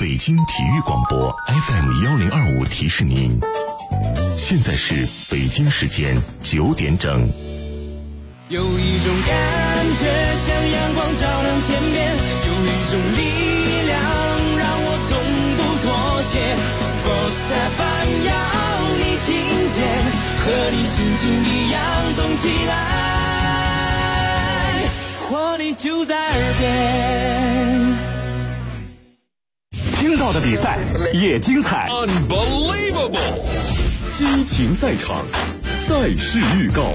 北京体育广播 FM1025提示您，现在是北京时间9点整。 有一种感觉像阳光照亮天边，有一种力量让我从不妥协。Sports FM 要你听见，和你心情一样动起来，活力就在耳边。 听到的比赛也精彩 Unbelievable 激情赛场，赛事预告。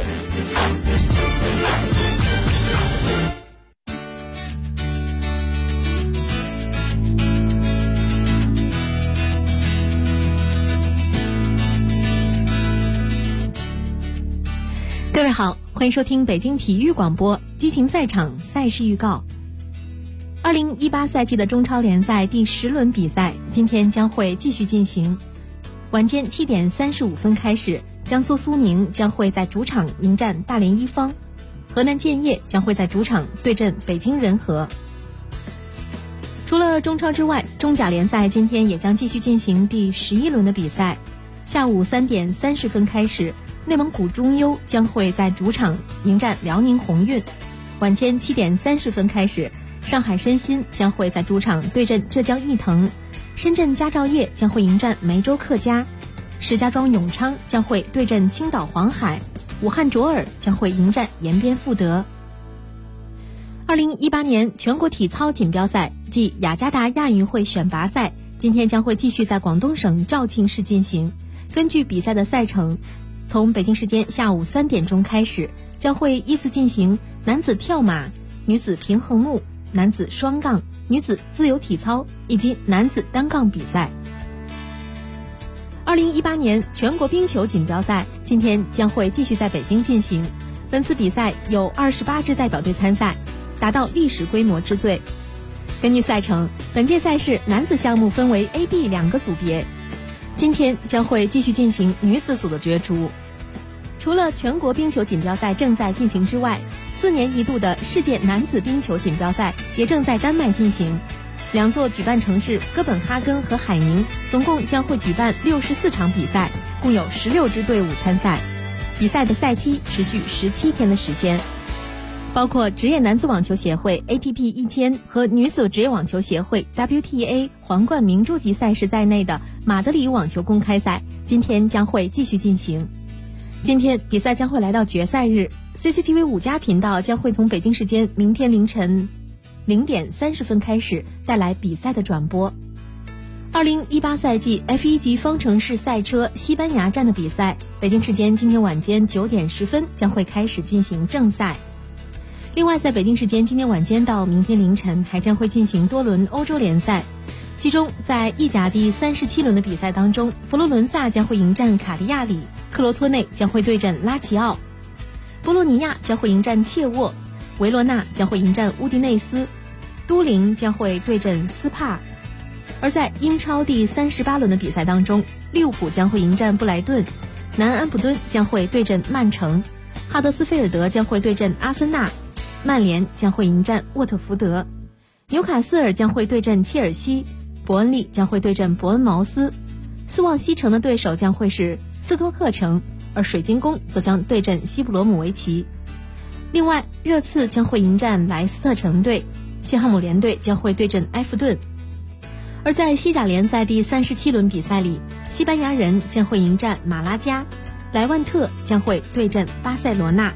各位好，欢迎收听北京体育广播激情赛场赛事预告。2018赛季的中超联赛第10轮比赛今天将会继续进行。晚间7点35分开始，江苏苏宁将会在主场迎战大连一方，河南建业将会在主场对阵北京人和。除了中超之外，中甲联赛今天也将继续进行第11轮的比赛。下午3点30分开始，内蒙古中优将会在主场迎战辽宁宏运。晚间7点30分开始，上海申鑫将会在主场对阵浙江毅腾，深圳佳兆业将会迎战梅州客家，石家庄永昌将会对阵青岛黄海，武汉卓尔将会迎战延边富德。2018年全国体操锦标赛暨雅加达亚运会选拔赛今天将会继续在广东省肇庆市进行。根据比赛的赛程，从北京时间下午3点钟开始，将会依次进行男子跳马、女子平衡木、男子双杠、女子自由体操以及男子单杠比赛。2018年全国冰球锦标赛今天将会继续在北京进行。本次比赛有28支代表队参赛，达到历史规模之最。根据赛程，本届赛事男子项目分为 A、B 2个组别，今天将会继续进行女子组的角逐。除了全国冰球锦标赛正在进行之外，4年一度的世界男子冰球锦标赛也正在丹麦进行。2座举办城市哥本哈根和海宁总共将会举办64场比赛，共有16支队伍参赛。比赛的赛期持续17天的时间，包括职业男子网球协会 ATP 1000和女子职业网球协会 WTA 皇冠明珠级赛事在内的马德里网球公开赛今天将会继续进行。今天比赛将会来到决赛日， CCTV 5家频道将会从北京时间明天凌晨0点30分开始带来比赛的转播。2018赛季 F1 级方程式赛车西班牙站的比赛，北京时间今天晚间9点10分将会开始进行正赛。另外，在北京时间今天晚间到明天凌晨还将会进行多轮欧洲联赛，其中在意甲第37轮的比赛当中，佛罗伦萨将会迎战卡利亚里，克罗托内将会对阵拉齐奥，波洛尼亚将会迎战切沃，维罗纳将会迎战乌迪内斯，都灵将会对阵斯帕。而在英超第38轮的比赛当中，利物浦将会迎战布莱顿，南安普敦将会对阵曼城，哈德斯菲尔德将会对阵阿森纳，曼联将会迎战沃特福德，纽卡斯尔将会对阵切尔西，伯恩利将会对阵伯恩茅斯，斯旺西城的对手将会是斯托克城，而水晶宫则将对阵西布罗姆维奇。另外，热刺将会迎战莱斯特城队，西汉姆联队将会对阵埃弗顿。而在西甲联赛第37轮比赛里，西班牙人将会迎战马拉加，莱万特将会对阵巴塞罗那。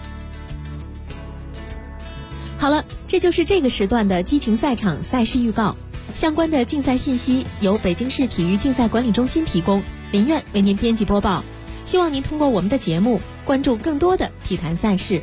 好了，这就是这个时段的激情赛场赛事预告。相关的竞赛信息由北京市体育竞赛管理中心提供，林苑为您编辑播报。希望您通过我们的节目关注更多的体坛赛事。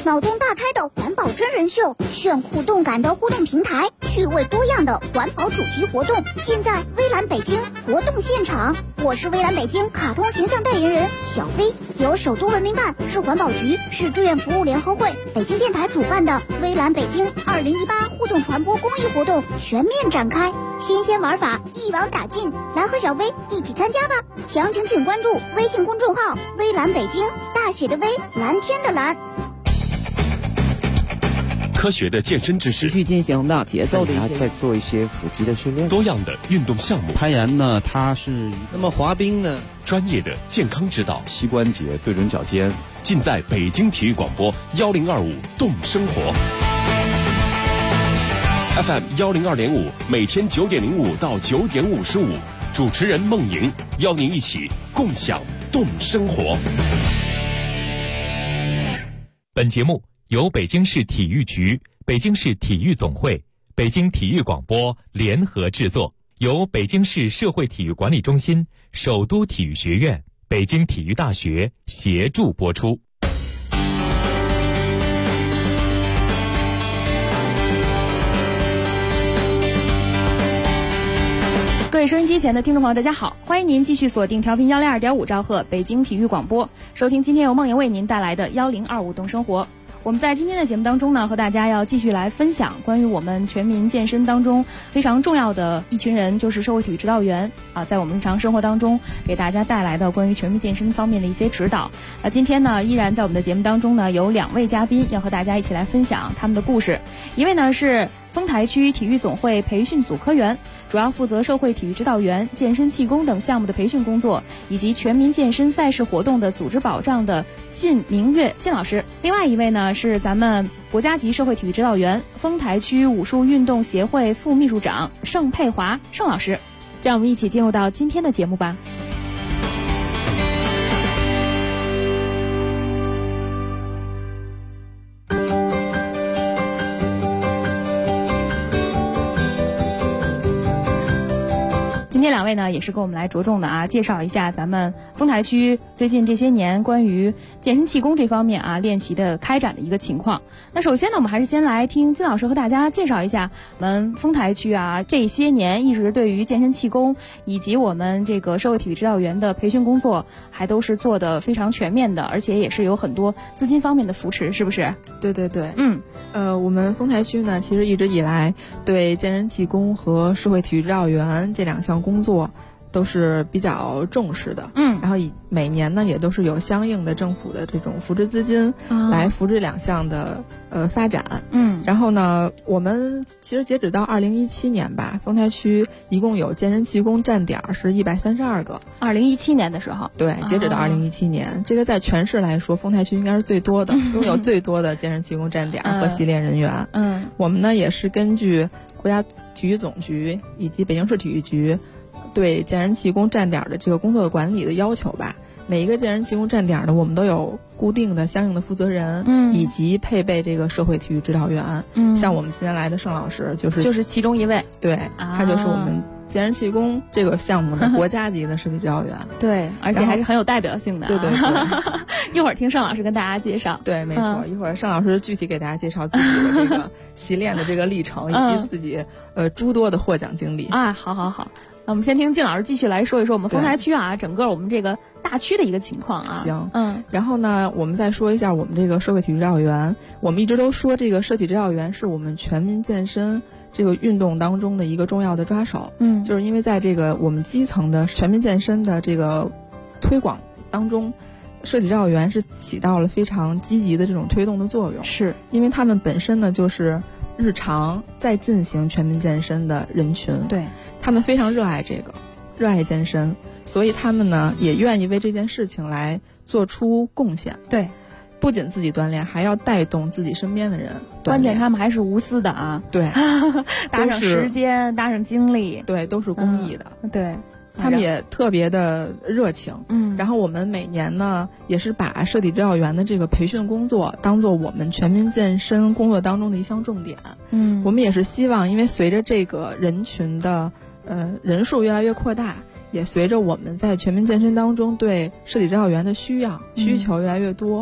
脑洞大开的环保真人秀，炫酷动感的互动平台，趣味多样的环保主题活动，尽在微蓝北京活动现场。我是微蓝北京卡通形象代言人小飞，由首都文明办、市环保局、市志愿服务联合会、北京电台主办的微蓝北京2018互动传播公益活动全面展开，新鲜玩法一网打尽，来和小飞一起参加吧！详情请关注微信公众号微蓝北京，大写的微，蓝天的蓝。 科学的健身知识， 持续进行的节奏的在做一些腹肌的训练， 多样的运动项目， 攀岩呢，它是那么滑冰呢， 专业的健康指导， 膝关节对准脚尖， 尽在北京体育广播1025动生活 FM 102.5，每天9点05到9点55，主持人孟莹邀您一起共享动生活。 本节目由北京市体育局、北京市体育总会、北京体育广播联合制作，由北京市社会体育管理中心、首都体育学院、北京体育大学协助播出。 各位收音机前的听众朋友，大家好，欢迎您继续锁定调频102.5兆赫北京体育广播，收听今天由梦莹为您带来的1025动生活。我们在今天的节目当中呢，和大家要继续来分享关于我们全民健身当中非常重要的一群人，就是社会体育指导员啊，在我们日常生活当中给大家带来的关于全民健身方面的一些指导。今天呢，依然在我们的节目当中呢，有2位嘉宾要和大家一起来分享他们的故事。一位呢是丰台区体育总会培训组科员，主要负责社会体育指导员、健身气功等项目的培训工作，以及全民健身赛事活动的组织保障的靳明月靳老师。另外一位呢是咱们国家级社会体育指导员、丰台区武术运动协会副秘书长盛佩华盛老师。让我们一起进入到今天的节目吧。今天2位呢也是跟我们来着重的介绍一下咱们丰台区最近这些年关于健身气功这方面练习的开展的一个情况。那首先呢，我们还是先来听金老师和大家介绍一下我们丰台区这些年一直对于健身气功以及我们这个社会体育指导员的培训工作还都是做的非常全面的，而且也是有很多资金方面的扶持，是不是？ 对对对，我们丰台区呢，其实一直以来对健身气功和社会体育指导员这2项工作都是比较重视的，然后每年呢也都是有相应的政府的这种扶持资金来扶持2项的发展，然后呢，我们其实截止到2017年吧，丰台区一共有健身气功站点是132个。 2017年的时候， 对，截止到2017年，这个在全市来说，丰台区应该是最多的，拥有最多的健身气功站点和习练人员。我们呢也是根据国家体育总局以及北京市体育局对健身气功站点的这个工作的管理的要求吧，每一个健身气功站点呢，我们都有固定的相应的负责人，以及配备这个社会体育指导员。像我们今天来的盛老师就是其中一位， 对，他就是我们健身气功这个项目的国家级的社体指导员。 对，而且还是很有代表性的。 对对对， 一会儿听盛老师跟大家介绍。 对，没错，一会儿盛老师具体给大家介绍自己的这个习练的这个历程，以及自己诸多的获奖经历。 好。那我们先听靳老师继续来说一说我们丰台区整个我们这个大区的一个情况行，然后呢，我们再说一下我们这个社会体育指导员。我们一直都说这个社体指导员是我们全民健身这个运动当中的一个重要的抓手。就是因为在这个我们基层的全民健身的这个推广当中，社体指导员是起到了非常积极的这种推动的作用。 是因为他们本身呢就是日常在进行全民健身的人群， 对， 他们非常热爱热爱健身，所以他们呢也愿意为这件事情来做出贡献。 对， 不仅自己锻炼，还要带动自己身边的人锻炼。 关键他们还是无私的对， 搭上时间，搭上精力， 对，都是公益的。 对， 他们也特别的热情。然后我们每年呢也是把社体指导员的这个培训工作当做我们全民健身工作当中的一项重点。我们也是希望，因为随着这个人群的人数越来越扩大，也随着我们在全民健身当中对社体指导员的需求越来越多，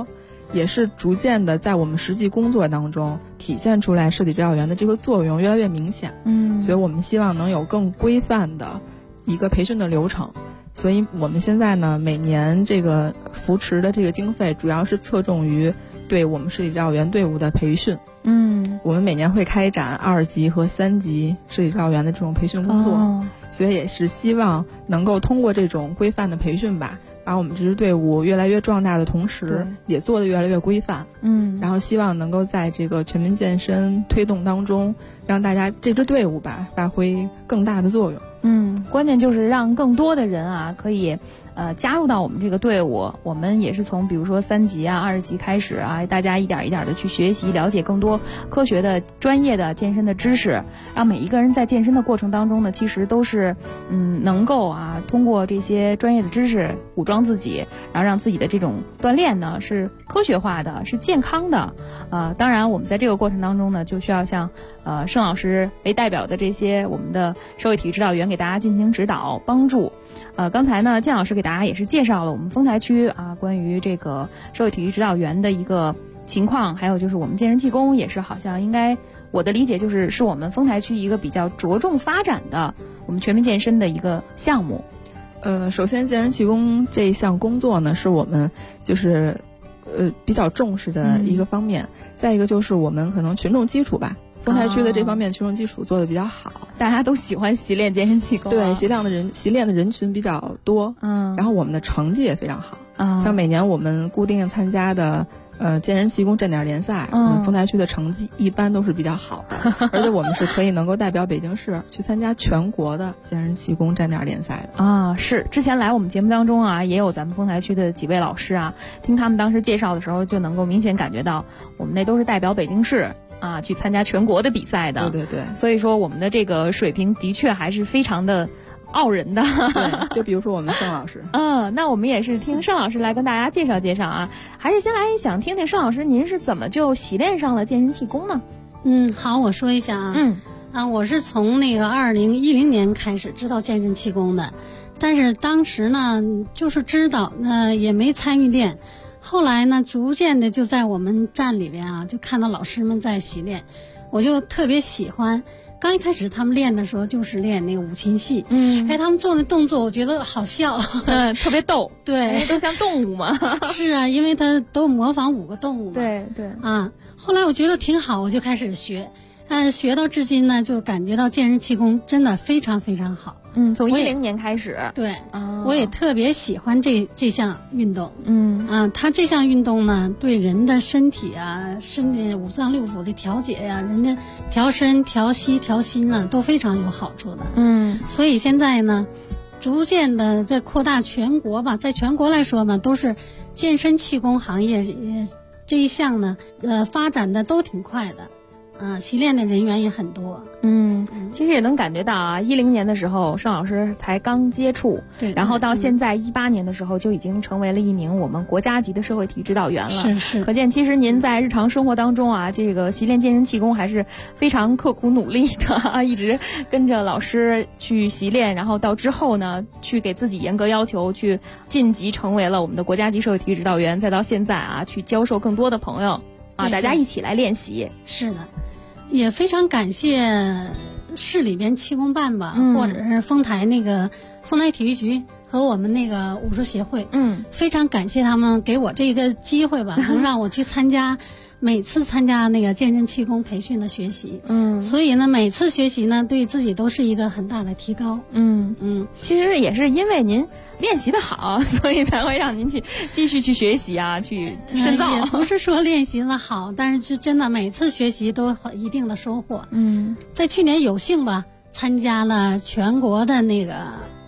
也是逐渐的在我们实际工作当中体现出来社体指导员的这个作用越来越明显。所以我们希望能有更规范的一个培训的流程。所以我们现在呢，每年这个扶持的这个经费主要是侧重于对我们社体指导员队伍的培训。我们每年会开展2级和3级社体指导员的这种培训工作，所以也是希望能够通过这种规范的培训吧，把我们这支队伍越来越壮大的同时，也做得越来越规范。然后希望能够在这个全民健身推动当中，让大家这支队伍吧发挥更大的作用。 关键就是让更多的人啊可以加入到我们这个队伍。我们也是从比如说3级啊、20级开始啊，大家一点一点的去学习，了解更多科学的、专业的健身的知识，让每一个人在健身的过程当中呢，其实都是能够通过这些专业的知识武装自己，然后让自己的这种锻炼呢是科学化的，是健康的。当然我们在这个过程当中呢，就需要像盛老师为代表的这些我们的社会体育指导员给大家进行指导帮助。刚才呢，建老师给大家也是介绍了我们丰台区关于这个社会体育指导员的一个情况，还有就是我们健身气功也是好像应该我的理解是我们丰台区一个比较着重发展的我们全民健身的一个项目。 首先健身气功这一项工作呢，是我们就是比较重视的一个方面。再一个就是我们可能群众基础吧。丰台区的这方面群众基础做得比较好， 大家都喜欢习练健身气功。 对，习练的人群比较多。然后我们的成绩也非常好。像每年我们固定参加的健身气功站点联赛，我们丰台区的成绩一般都是比较好的，而且我们是可以能够代表北京市去参加全国的健身气功站点联赛的。 是之前来我们节目当中也有咱们丰台区的几位老师听他们当时介绍的时候，就能够明显感觉到我们那都是代表北京市去参加全国的比赛的。 对， 所以说我们的这个水平的确还是非常的傲人的。 对，就比如说我们盛老师。 那我们也是听盛老师来跟大家介绍介绍还是先来想听听盛老师您是怎么就习练上了健身气功呢？ 好，我说一下我是从那个2010年开始知道健身气功的，但是当时呢就是知道也没参与练。后来呢，逐渐的就在我们站里边就看到老师们在习练，我就特别喜欢。刚一开始他们练的时候就是练那个五禽戏，他们做的动作我觉得好笑， 特别逗， 对， 都像动物嘛。 是因为他都模仿5个动物嘛。 对后来我觉得挺好，我就开始学，学到至今呢，就感觉到健身气功真的非常非常好。 从2010年开始， 对，我也特别喜欢这项运动。它这项运动呢，对人的身体身体五脏六腑的调节人的调身、调息、调心呢，都非常有好处的。所以现在呢，逐渐的在扩大全国吧，在全国来说嘛，都是健身气功行业这一项呢，发展的都挺快的。习练的人员也很多。 其实也能感觉到10年的时候盛老师才刚接触， 对， 然后到现在18年的时候就已经成为了一名我们国家级的社会体育指导员了。 是， 可见其实您在日常生活当中这个习练健身气功还是非常刻苦努力的一直跟着老师去习练，然后到之后呢去给自己严格要求，去晋级成为了我们的国家级社会体育指导员，再到现在去教授更多的朋友大家一起来练习。 是的，也非常感谢市里边气功办吧，或者是丰台体育局和我们那个武术协会，非常感谢他们给我这个机会吧，能让我去每次参加那个健身气功培训的学习。所以呢，每次学习呢，对自己都是一个很大的提高。 其实也是因为您练习的好，所以才会让您去继续去学习去深造。 也不是说练习的好，但是是真的每次学习都有一定的收获。在去年有幸吧，参加了全国的那个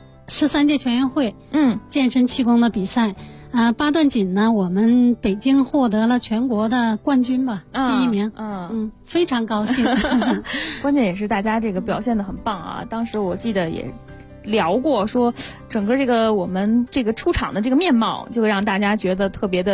13届全运会健身气功的比赛。八段锦呢，我们北京获得了全国的冠军吧，第1名。非常高兴。 关键也是大家这个表现得很棒当时我记得也聊过，说整个我们这个出场的这个面貌，就会让大家觉得特别的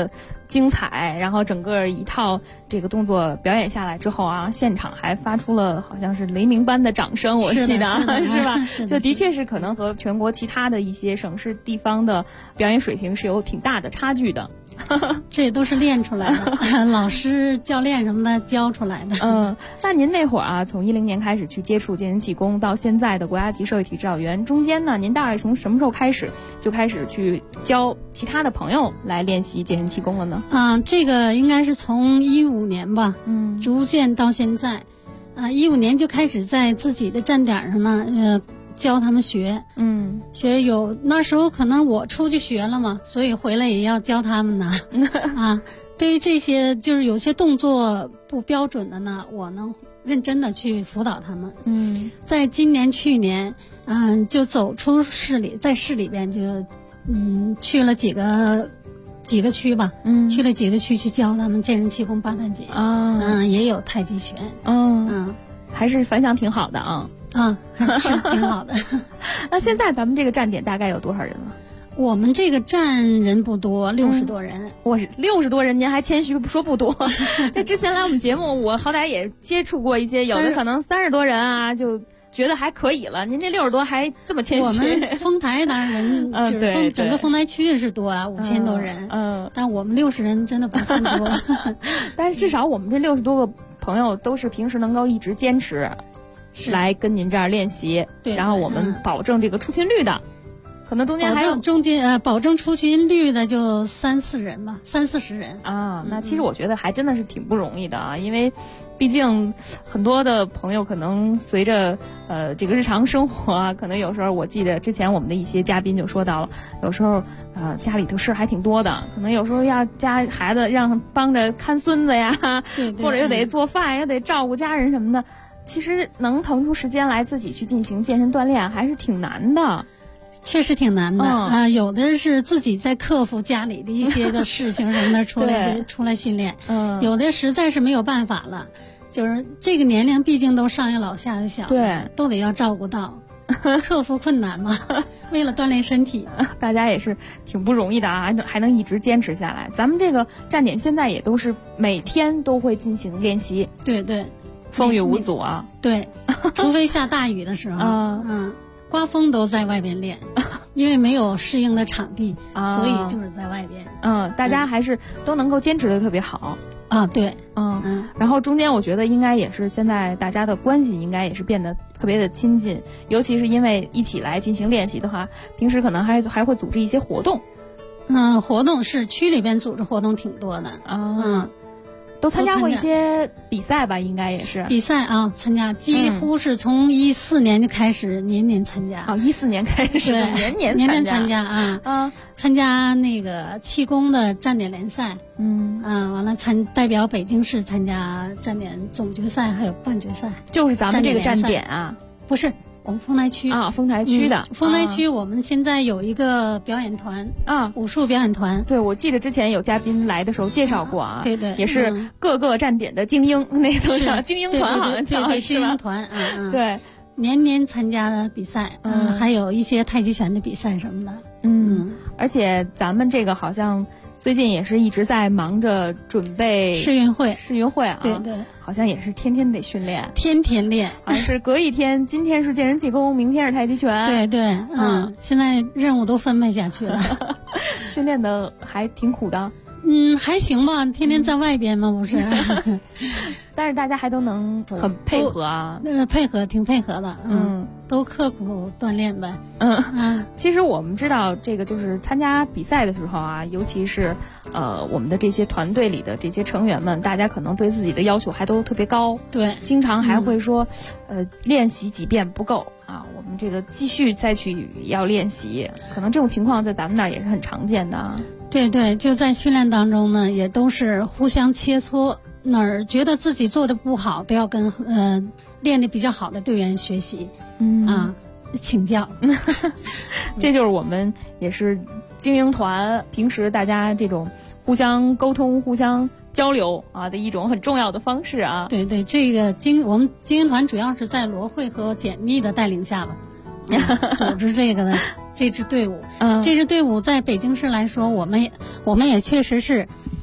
精彩，然后整个一套这个动作表演下来之后啊，现场还发出了好像是雷鸣般的掌声，我记得是吧？就的确是可能和全国其他的一些省市地方的表演水平是有挺大的差距的。 这也都是练出来的，老师、教练什么的教出来的。 那您那会儿啊，从2010年开始去接触健身气功，到现在的国家级社会体育指导员，中间呢，您大概从什么时候开始就开始去教其他的朋友来练习健身气功了呢？ 这个应该是从15年吧，逐渐到现在，15年就开始在自己的站点上呢，教他们学，学有那时候可能我出去学了嘛，所以回来也要教他们呢。对于这些就是有些动作不标准的呢，我能认真的去辅导他们。在今年、去年，就走出市里，在市里边就，去了几个区吧，去了几个区去教他们健身气功、八段锦，也有太极拳， 还是反响挺好的啊。 是挺好的。 那现在咱们这个站点大概有多少人了？ 我们这个站人不多，60多人。 我是60多人，您还谦虚说不多。这之前来我们节目，我好歹也接触过一些，有的可能30多人啊，就觉得还可以了。您这60多还这么谦虚。 我们丰台当然人就是整个丰台区是多啊，5000多人。但我们60人真的不算多。 但是至少我们这60多个朋友都是平时能够一直坚持来跟您这儿练习，然后我们保证这个出勤率的，可能中间还有保证出勤率的就30-40人吧，30-40人啊。那其实我觉得还真的是挺不容易的啊，因为毕竟很多的朋友可能随着这个日常生活啊，可能有时候我记得之前我们的一些嘉宾就说到了，有时候家里头事还挺多的，可能有时候要家孩子让帮着看孙子呀，或者又得做饭，又得照顾家人什么的。其实能腾出时间来自己去进行健身锻炼还是挺难的， 确实挺难的。有的是自己在克服家里的一些个事情什么的出来训练，有的实在是没有办法了，就是这个年龄毕竟都上有老下有小，都得要照顾到，克服困难嘛。为了锻炼身体， 大家也是挺不容易的啊，还能一直坚持下来。咱们这个站点现在也都是每天都会进行练习， 对， 风雨无阻啊。 对，除非下大雨的时候，刮风都在外边练，因为没有适应的场地，所以就是在外边。 大家还是都能够坚持的特别好啊。对， 然后中间我觉得应该也是现在大家的关系应该也是变得特别的亲近，尤其是因为一起来进行练习的话，平时可能还会组织一些活动。 活动是区里边组织活动挺多的都参加过一些比赛吧，应该也是比赛啊，参加几乎是从14年就开始年年参加 14年开始年年参加啊，参加那个气功的站点联赛，完了代表北京市参加站点总决赛还有半决赛， 就是咱们这个站点啊， 不是。我们丰台区丰台区的丰台区，我们现在有一个表演团武术表演团。 对，我记得之前有嘉宾来的时候介绍过啊， 对， 也是各个站点的精英，那都叫精英团，好像叫对精英团， 对， 年年参加的比赛，还有一些太极拳的比赛什么的， 而且咱们这个好像最近也是一直在忙着准备世运会啊，对，好像也是天天得训练， 天天练， 好像是隔一天，今天是健身气功，明天是太极拳， 对，现在任务都分配下去了， 训练的还挺苦的。 还行吧，天天在外边嘛，不是。 但是大家还都能很配合啊， 挺配合的，都刻苦锻炼呗。 其实我们知道，这个就是参加比赛的时候啊，尤其是我们的这些团队里的这些成员们，大家可能对自己的要求还都特别高， 对， 经常还会说，练习几遍不够啊，我们这个继续再去要练习，可能这种情况在咱们那儿也是很常见的啊。 对，就在训练当中呢，也都是互相切磋，哪儿觉得自己做的不好，都要跟练的比较好的队员学习，请教。 这就是我们也是精英团平时大家这种互相沟通、互相交流啊的一种很重要的方式啊。 对，这个我们精英团主要是在罗慧和简密的带领下吧。组织这支队伍，这支队伍在北京市来说，我们也确实是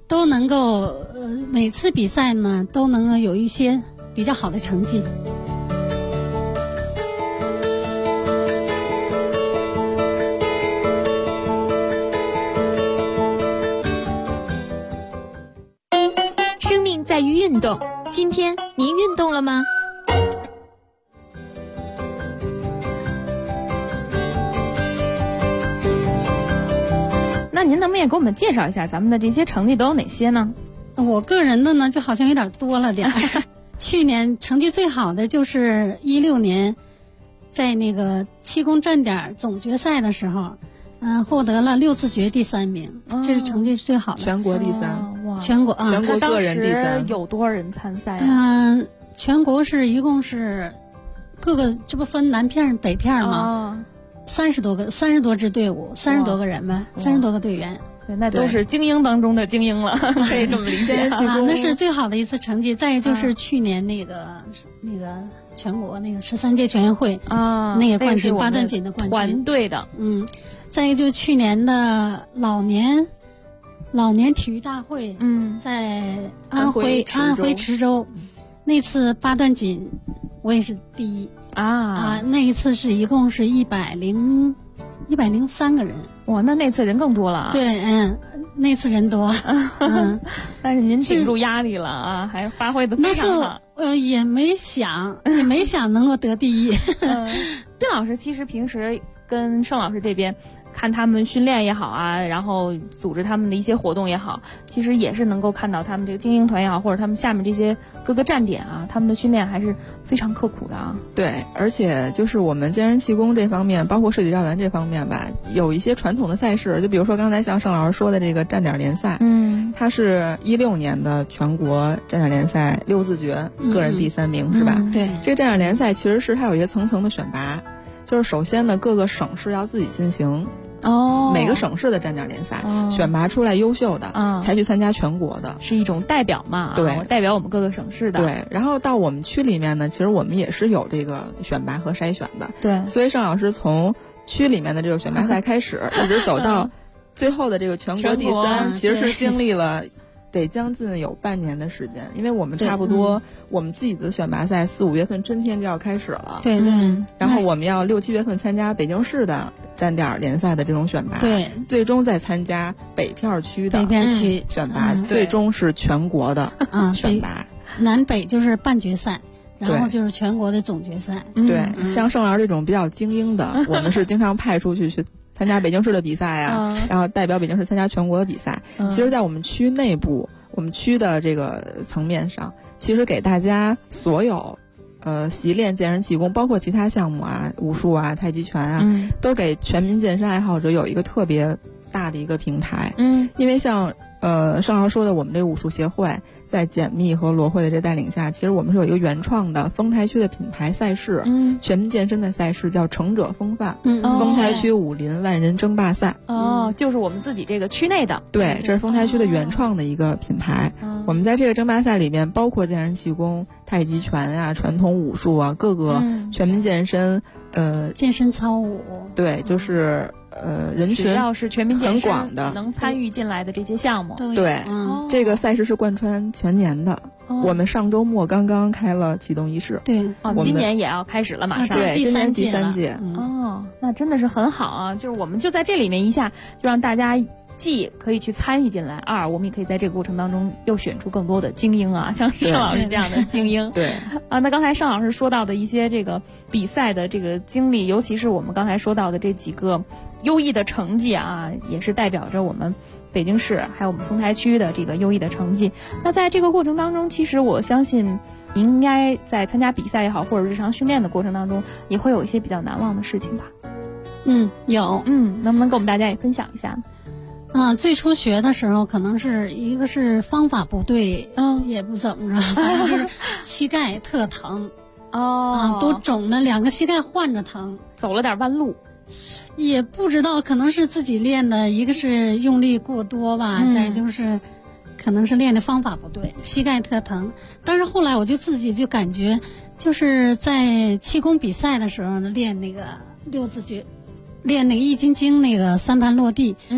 都能够每次比赛呢都能够有一些比较好的成绩。 生命在于运动，今天您运动了吗？ 那您能不能也给我们介绍一下咱们的这些成绩都有哪些呢？ 我个人的呢就好像有点多了点去年成绩最好的就是16年在那个气功站点总决赛的时候，获得了6次决第3名，这是成绩最好的， 全国第3。 全国啊， 全国个人第3。 有多少人参赛啊？ 全国是一共是各个，这不分南片北片吗？30多支队伍，30多个人吧，30多个队员。 对，那都是精英当中的精英了，可以这么理解。 那是最好的一次成绩。再就是去年那个全国那个13届全运会那个冠军8段锦的冠军， 团队的。 再一个就是去年的老年体育大会，在安徽池州，那次8段锦我也是第一那一次是一共是103个人。 哇，那次人更多了。 对，那次人多， 但是您顶住压力了啊，还发挥的非常好。 也没想能够得第一。 丁老师其实平时跟盛老师这边看他们训练也好啊，然后组织他们的一些活动也好，其实也是能够看到他们这个精英团也好，或者他们下面这些各个站点啊，他们的训练还是非常刻苦的啊。 对，而且就是我们健身气功这方面，包括射击绕员这方面吧，有一些传统的赛事，就比如说刚才像盛老师说的这个站点联赛，它是16年的全国站点联赛6字决，个人第3名，是吧？ 对， 这个站点联赛其实是它有一个层层的选拔，就是首先呢，各个省市要自己进行。每个省市的站点联赛选拔出来优秀的才去参加全国的， 是一种代表嘛？ 对， 我代表我们各个省市的。 对，然后到我们区里面呢，其实我们也是有这个选拔和筛选的。 对， 所以盛老师从区里面的这个选拔赛开始，一直走到最后的这个全国第3，其实是经历了得将近有半年的时间，因为我们差不多我们自己的选拔赛4、5月份春天就要开始了。 对对。 然后我们要6、7月份参加北京市的站点联赛的这种选拔， 对， 最终再参加北片区的选拔，最终是全国的选拔。 南北就是半决赛，然后就是全国的总决赛。 对，像盛老师这种比较精英的，我们是经常派出去参加北京市的比赛啊，然后代表北京市参加全国的比赛。其实在我们区内部，我们区的这个层面上，其实给大家所有习练健身气功，包括其他项目啊，武术啊、太极拳啊，都给全民健身爱好者有一个特别大的一个平台。因为像盛老师说的，我们这个武术协会在简密和罗慧的这带领下，其实我们是有一个原创的丰台区的品牌赛事，全民健身的赛事叫成者风范，丰台区武林万人争霸赛。 就是我们自己这个区内的。 对，这是丰台区的原创的一个品牌。我们在这个争霸赛里面，包括健身气功、太极拳啊、传统武术啊，各个全民健身， 健身操舞。 对，就是人群只要是全民健身很广的能参与进来的这些项目。 对，这个赛事是贯穿全年的。我们上周末刚刚开了启动仪式。 对， 今年也要开始了，马上。 对，今年第3届。 那真的是很好啊！就是我们就在这里面一下就让大家既可以去参与进来，2我们也可以在这个过程当中又选出更多的精英啊，像盛老师这样的精英。 对那刚才盛老师说到的一些这个比赛的这个经历，尤其是我们刚才说到的这几个优异的成绩啊，也是代表着我们北京市还有我们丰台区的这个优异的成绩。那在这个过程当中，其实我相信您应该在参加比赛也好，或者日常训练的过程当中，也会有一些比较难忘的事情吧？ 有。 能不能跟我们大家也分享一下呢？ 最初学的时候，可能是一个是方法不对，也不怎么着，反正就是膝盖特疼，都肿的2个膝盖换着疼， 走了点弯路， 也不知道，可能是自己练的，一个是用力过多吧，再就是可能是练的方法不对，膝盖特疼。但是后来我就自己就感觉，就是在气功比赛的时候呢，练那个6字诀，练那个易筋经那个3盘落地，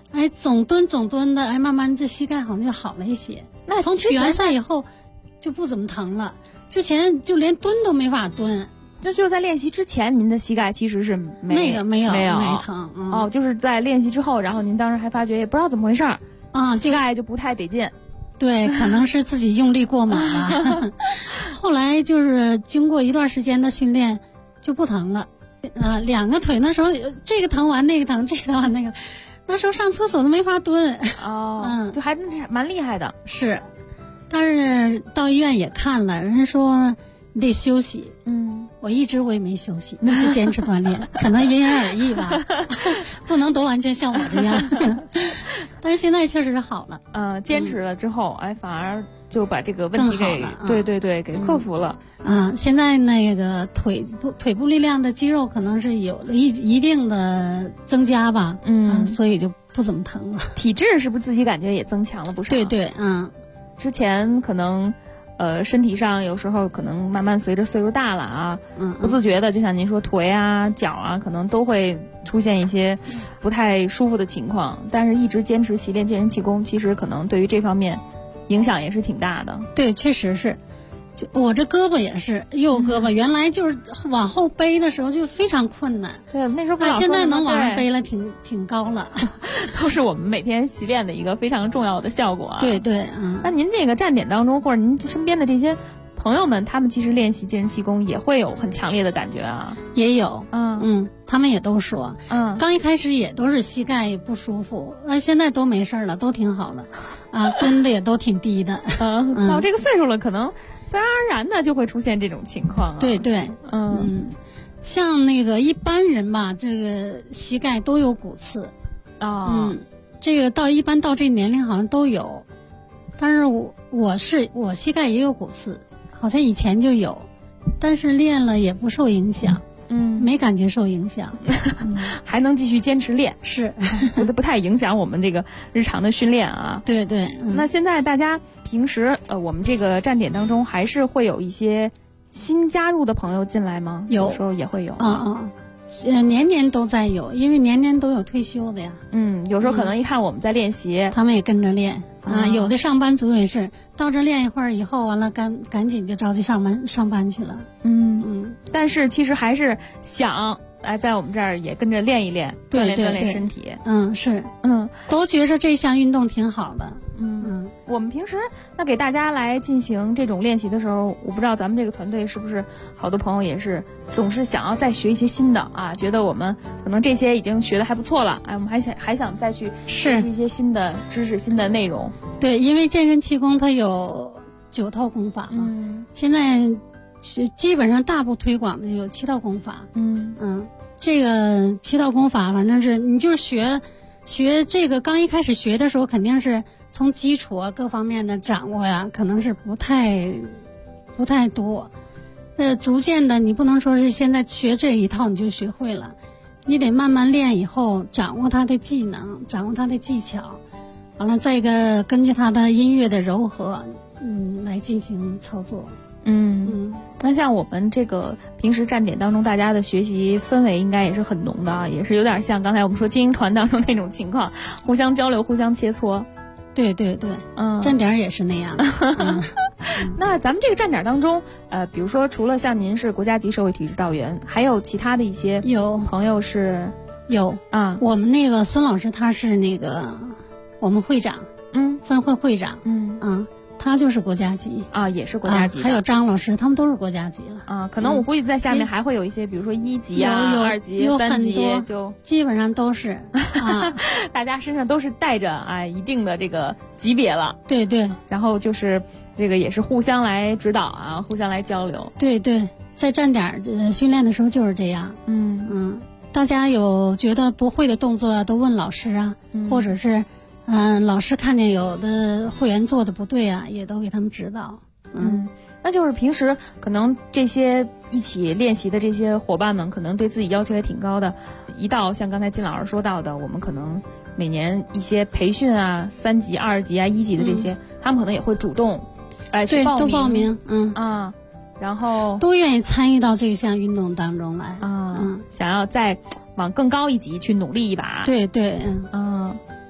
哎，总蹲的，哎，慢慢这膝盖好像就好了一些。 那从比完赛以后就不怎么疼了，之前就连蹲都没法蹲。 就是在练习之前，您的膝盖其实是没疼。 哦，就是在练习之后，然后您当时还发觉也不知道怎么回事儿啊，膝盖就不太得劲。 对，可能是自己用力过猛了。后来就是经过一段时间的训练，就不疼了。两个腿那时候这个疼完那个疼，这个疼完那个，那时候上厕所都没法蹲。 哦，就还蛮厉害的。 是，但是到医院也看了，人家说你得休息。我也没休息，那是坚持锻炼，可能因人而异吧，不能都完全像我这样。但是现在确实是好了。 坚持了之后，哎，反而就把这个问题给对给克服了。 现在那个腿部力量的肌肉可能是有了一定的增加吧。所以就不怎么疼了。 体质是不是自己感觉也增强了不少？ 对， 之前可能。身体上有时候可能慢慢随着岁数大了啊，不自觉的，就像您说腿啊、脚啊，可能都会出现一些不太舒服的情况。但是一直坚持习练健身气功，其实可能对于这方面影响也是挺大的。 对，确实是。我这胳膊也是，右胳膊原来就是往后背的时候就非常困难。 对，那时候现在能往上背了，挺高了。 都是我们每天习练的一个非常重要的效果啊。 对， 那您这个站点当中，或者您身边的这些朋友们，他们其实练习健身气功也会有很强烈的感觉啊。 也有，他们也都说，刚一开始也都是膝盖不舒服，现在都没事了，都挺好了，蹲的也都挺低的。 到这个岁数了，可能自然而然的就会出现这种情况啊。 对，像那个一般人吧，这个膝盖都有骨刺。这个一般到这年龄好像都有，但是我膝盖也有骨刺，好像以前就有，但是练了也不受影响。没感觉受影响。 还能继续坚持练， 是不太影响我们这个日常的训练啊。 对， 那现在大家平时我们这个站点当中还是会有一些新加入的朋友进来吗？有时候也会有年年都在有，因为年年都有退休的呀。 有时候可能一看我们在练习， 他们也跟着练有的上班族也是到这练一会儿以后，完了赶紧就着急上班去了。 但是其实还是想在我们这儿也跟着练一练，锻炼身体。 是，都觉着这项运动挺好的。 我们平时那给大家来进行这种练习的时候，我不知道咱们这个团队是不是好多朋友也是总是想要再学一些新的啊，觉得我们可能这些已经学的还不错了，我们还想再去学习一些新的知识、新的内容。 对，因为健身气功它有9套功法嘛，现在是基本上大部推广的有7套功法。这个7套功法，反正是你就是学这个，刚一开始学的时候肯定是从基础啊各方面的掌握呀，可能是不太多。逐渐的，你不能说是现在学这一套你就学会了，你得慢慢练，以后掌握它的技能，掌握它的技巧，完了再一个根据它的音乐的柔和，来进行操作。 那像我们这个平时站点当中，大家的学习氛围应该也是很浓的啊，也是有点像刚才我们说精英团当中那种情况，互相交流，互相切磋。 对，站点也是那样的。 那咱们这个站点当中，比如说除了像您是国家级社会体育指导员，还有其他的一些朋友是有我们那个孙老师他是那个我们会长，分会会长，他就是国家级也是国家级的。 还有张老师，他们都是国家级了可能我估计在下面还会有一些，比如说1级有 2级、3级， 就基本上都是大家身上都是带着一定的这个级别了。 对， 然后就是这个也是互相来指导互相来交流。 对，在站点训练的时候就是这样。大家有觉得不会的动作都问老师啊，或者是老师看见有的会员做的不对也都给他们指导。 那就是平时可能这些一起练习的这些伙伴们，可能对自己要求也挺高的。一到像刚才金老师说到的，我们可能每年一些培训3级、2级1级的这些，他们可能也会主动去报名。 然后都愿意参与到这项运动当中来想要再往更高一级去努力一把。 对，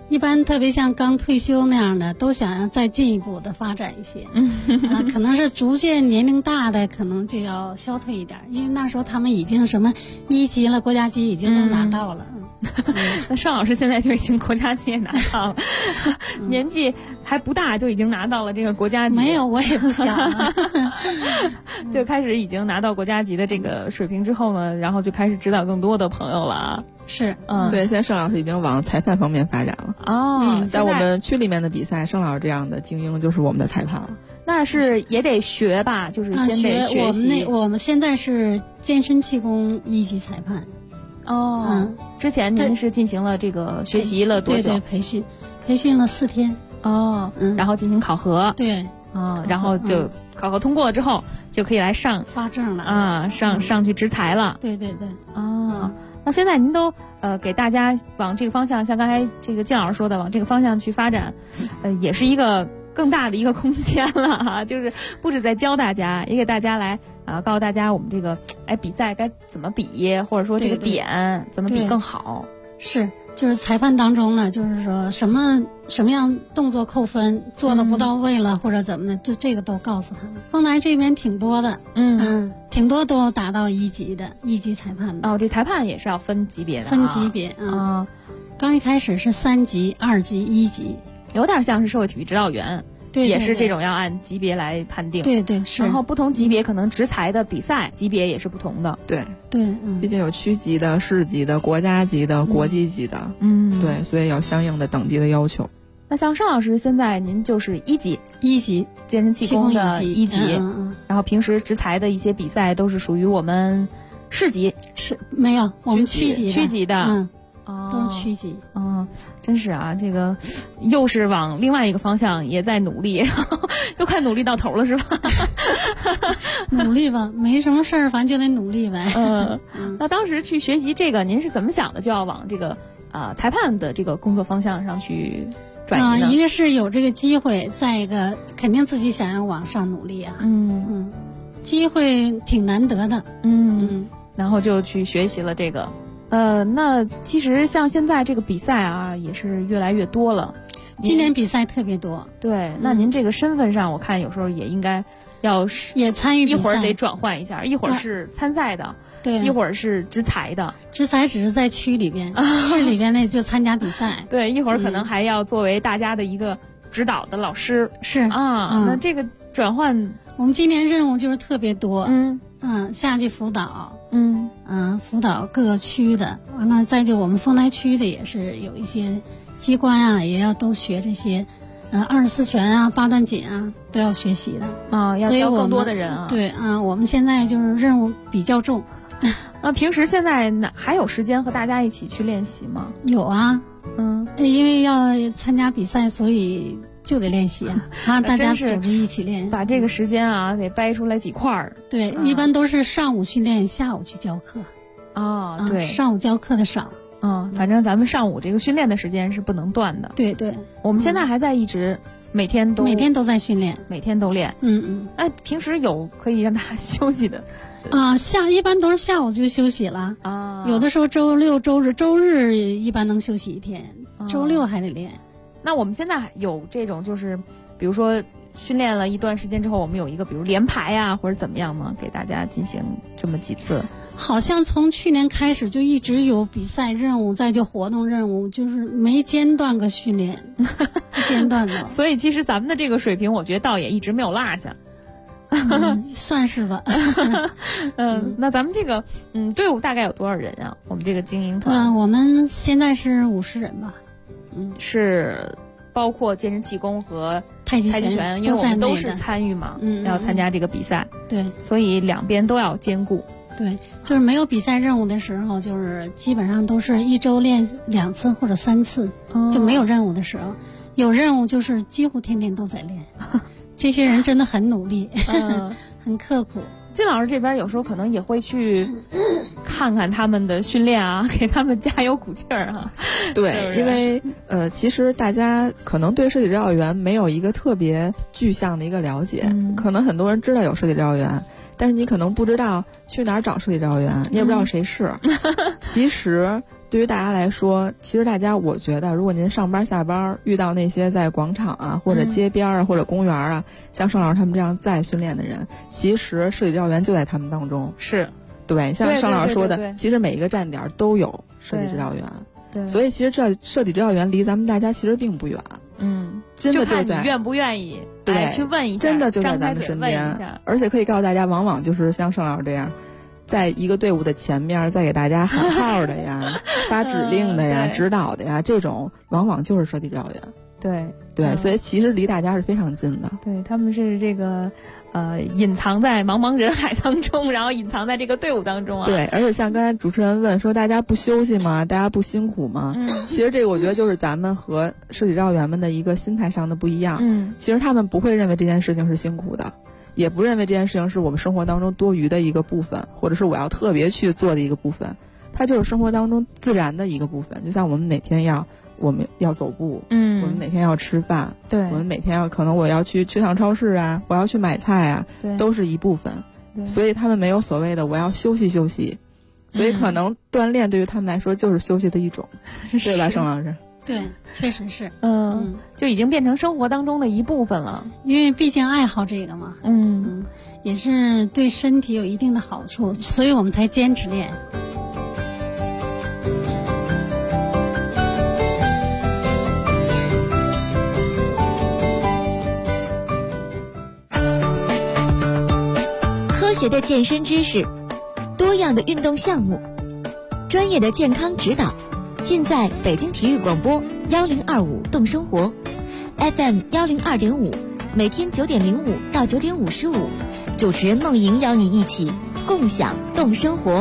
一般特别像刚退休那样的，都想要再进一步的发展一些。可能是逐渐年龄大的，可能就要消退一点，因为那时候他们已经什么1级了，国家级已经都拿到了。 那尚老师现在就已经国家级也拿到了，年纪还不大就已经拿到了这个国家级。 没有，我也不小了。 就开始已经拿到国家级的这个水平之后呢，然后就开始指导更多的朋友了啊。 是， 对，现在盛老师已经往裁判方面发展了。 哦， 在我们区里面的比赛，盛老师这样的精英就是我们的裁判了。 那是也得学吧，就是先得学习。 我们现在是健身气功1级裁判。 哦，之前您是进行了这个学习了多久？ 对，培训了4天。 哦，然后进行考核。 对， 然后就考核通过了之后，就可以来发证了啊，上去执裁了。 对。 那现在您都给大家往这个方向，像刚才这个靳老师说的，往这个方向去发展，也是一个更大的一个空间了哈。就是不止在教大家，也给大家来告诉大家我们这个比赛该怎么比，或者说这个点怎么比更好。 是，就是裁判当中呢，就是说什么样动作扣分，做的不到位了，或者怎么的，就这个都告诉他们。丰台这边挺多的，挺多都达到1级的1级裁判的。 哦，这裁判也是要分级别的。 分级别啊，刚一开始是3级、2级、1级， 有点像是社会体育指导员。 对， 也是这种要按级别来判定。 对，是。 然后不同级别可能执裁的比赛级别也是不同的。 对， 毕竟有区级的、市级的、国家级的、国际级的。对，所以有相应的等级的要求。 那像盛老师现在您就是1级健身气功的1级，然后平时执裁的一些比赛都是属于我们市级。 是没有，我们区级的。都是区级。 真是啊，这个又是往另外一个方向也在努力，然后又快努力到头了，是吧？ 努力吧，没什么事儿，反正就得努力呗。 那当时去学习这个，您是怎么想的？就要往这个裁判的这个工作方向上去转移呢？ 一个是有这个机会，再一个肯定自己想要往上努力啊。机会挺难得的。 然后就去学习了这个。那其实像现在这个比赛啊，也是越来越多了。 今年比赛特别多。 对，那您这个身份上，我看有时候也应该也参与比赛， 一会儿得转换一下，一会儿是参赛的， 对， 一会儿是执裁的。 执裁只是在区里边，市里边那就参加比赛。 对，一会儿可能还要作为大家的一个指导的老师。 是啊，那这个转换， 我们今年任务就是特别多。下去辅导。辅导各个区的，完了再就我们丰台区的也是有一些机关啊，也要都学这些，24拳啊、8段锦啊都要学习的要教更多的人啊。 对我们现在就是任务比较重。 平时现在还有时间和大家一起去练习吗？ 有啊，因为要参加比赛，所以就得练习啊，大家组织一起练， 把这个时间啊得掰出来几块儿。 对，一般都是上午训练，下午去教课。 对， 上午教课的少。 反正咱们上午这个训练的时间是不能断的。 对， 我们现在还在一直每天都在训练， 每天都练。平时有可以让他休息的一般都是下午就休息了有的时候周六周日一般能休息1天，周六还得练。 那我们现在有这种就是比如说训练了一段时间之后，我们有一个比如连排啊或者怎么样吗？给大家进行这么几次。 好像从去年开始就一直有比赛任务，再就活动任务，就是没间断个训练，不间断的。 所以其实咱们的这个水平，我觉得倒也一直没有落下。 算是吧。 那咱们这个队伍大概有多少人啊？我们这个精英团， 我们现在是50人吧。 是包括健身气功和太极拳，因为我们都是参与嘛，要参加这个比赛。 对， 所以两边都要兼顾。 对，就是没有比赛任务的时候，就是基本上都是一周练2次或者3次，就没有任务的时候。有任务就是几乎天天都在练。这些人真的很努力，很刻苦。 金老师这边有时候可能也会去看看他们的训练啊，给他们加油鼓劲儿啊。 对，因为其实大家可能对射击指导员没有一个特别具象的一个了解，可能很多人知道有射击指导员，但是你可能不知道去哪儿找射击指导员，你也不知道谁是。其实对于大家来说，其实大家我觉得，如果您上班下班遇到那些在广场啊或者街边啊或者公园啊，像盛老师他们这样在训练的人，其实射击指导员就在他们当中。 是， 对，像盛老师说的，其实每一个站点都有射击指导员。对，所以其实这射击指导员离咱们大家其实并不远。真的就在你愿不愿意对去问一下， 真的就在咱们身边，而且可以告诉大家，往往就是像盛老师这样。在一个队伍的前面，再给大家喊号的呀、发指令的呀、指导的呀，这种往往就是射击指导员。对，所以其实离大家是非常近的。 对，他们是这个隐藏在茫茫人海当中，然后隐藏在这个队伍当中啊。 对，而且像刚才主持人问说，大家不休息吗？大家不辛苦吗？其实这个我觉得就是咱们和射击指导员们的一个心态上的不一样。其实他们不会认为这件事情是辛苦的。也不认为这件事情是我们生活当中多余的一个部分，或者是我要特别去做的一个部分，它就是生活当中自然的一个部分。就像我们每天我们要走步，我们每天要吃饭，对，我们每天可能我要去趟超市啊，我要去买菜啊，都是一部分。所以他们没有所谓的我要休息休息，所以可能锻炼对于他们来说就是休息的一种，对吧，盛老师？ 对，确实是， 就已经变成生活当中的一部分了。 因为毕竟爱好这个嘛，也是对身体有一定的好处，所以我们才坚持练。 科学的健身知识，多样的运动项目，专业的健康指导。尽在北京体育广播1025动生活 FM 102.5，每天9点05到9点55，主持人梦莹邀你一起共享动生活。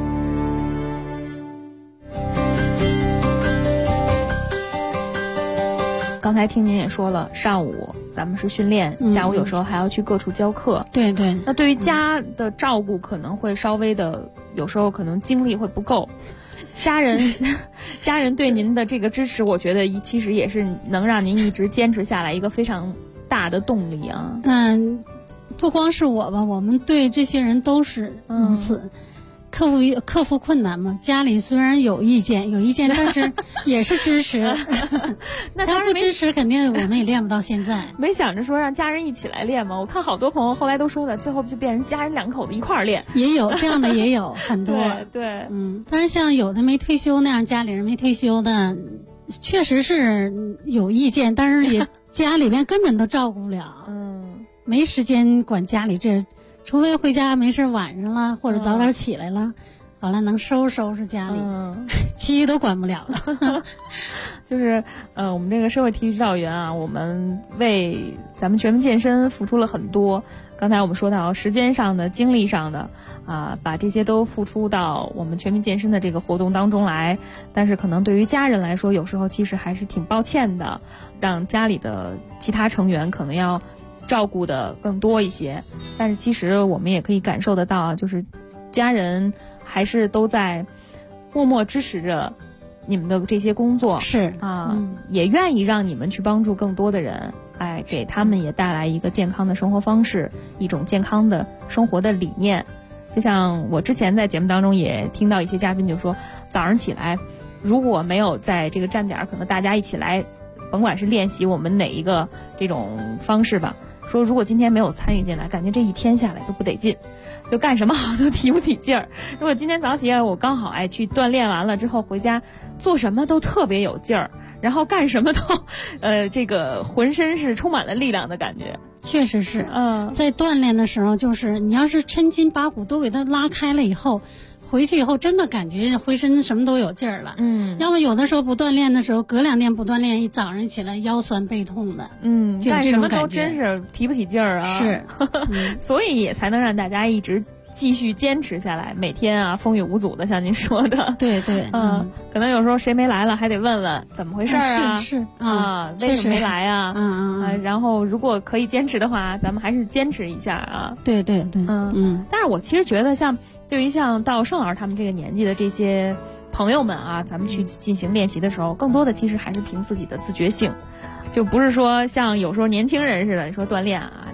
刚才听您也说了，上午咱们是训练，下午有时候还要去各处教课。 对对。 那对于家的照顾可能会稍微的，有时候可能精力会不够。家人对您的这个支持，我觉得其实也是能让您一直坚持下来一个非常大的动力啊。 不光是我吧，我们对这些人都是如此。克服困难嘛，家里虽然有意见，但是也是支持。 那他不支持，肯定我们也练不到现在。 没想着说让家人一起来练吗？我看好多朋友后来都说的，最后就变成家人两口子一块儿练。 也有这样的，也有很多。 对， 但是像有的没退休那样，家里人没退休的，确实是有意见，但是也家里面根本都照顾不了。没时间管家里这。除非回家没事晚上了，或者早点起来了，好了能收拾家里，其余都管不了了。 就是我们这个社会体育指导员啊，我们为咱们全民健身付出了很多。刚才我们说到时间上的、精力上的把这些都付出到我们全民健身的这个活动当中来。但是可能对于家人来说，有时候其实还是挺抱歉的，让家里的其他成员可能要照顾的更多一些。但是其实我们也可以感受得到，就是家人还是都在默默支持着你们的这些工作， 是也愿意让你们去帮助更多的人，给他们也带来一个健康的生活方式，一种健康的生活的理念。就像我之前在节目当中也听到一些嘉宾就说，早上起来如果没有在这个站点，可能大家一起来，甭管是练习我们哪一个这种方式吧，说如果今天没有参与进来，感觉这一天下来都不得劲，就干什么好都提不起劲儿。如果今天早起我刚好去锻炼完了之后回家，做什么都特别有劲儿，然后干什么都这个浑身是充满了力量的感觉。 确实是，在锻炼的时候，就是你要是抻筋拔骨都给它拉开了以后，回去以后真的感觉浑身什么都有劲儿了。要么有的时候不锻炼的时候，隔2天不锻炼，一早上起来腰酸背痛的。 就干什么都真是提不起劲儿啊。 是， 所以也才能让大家一直继续坚持下来，每天风雨无阻的，像您说的。 对对， 可能有时候谁没来了，还得问问怎么回事啊？ 是为什么没来啊？然后如果可以坚持的话，咱们还是坚持一下啊。 对对对， 但是我其实觉得对于像到盛老师他们这个年纪的这些朋友们啊，咱们去进行练习的时候，更多的其实还是凭自己的自觉性，就不是说像有时候年轻人似的，你说锻炼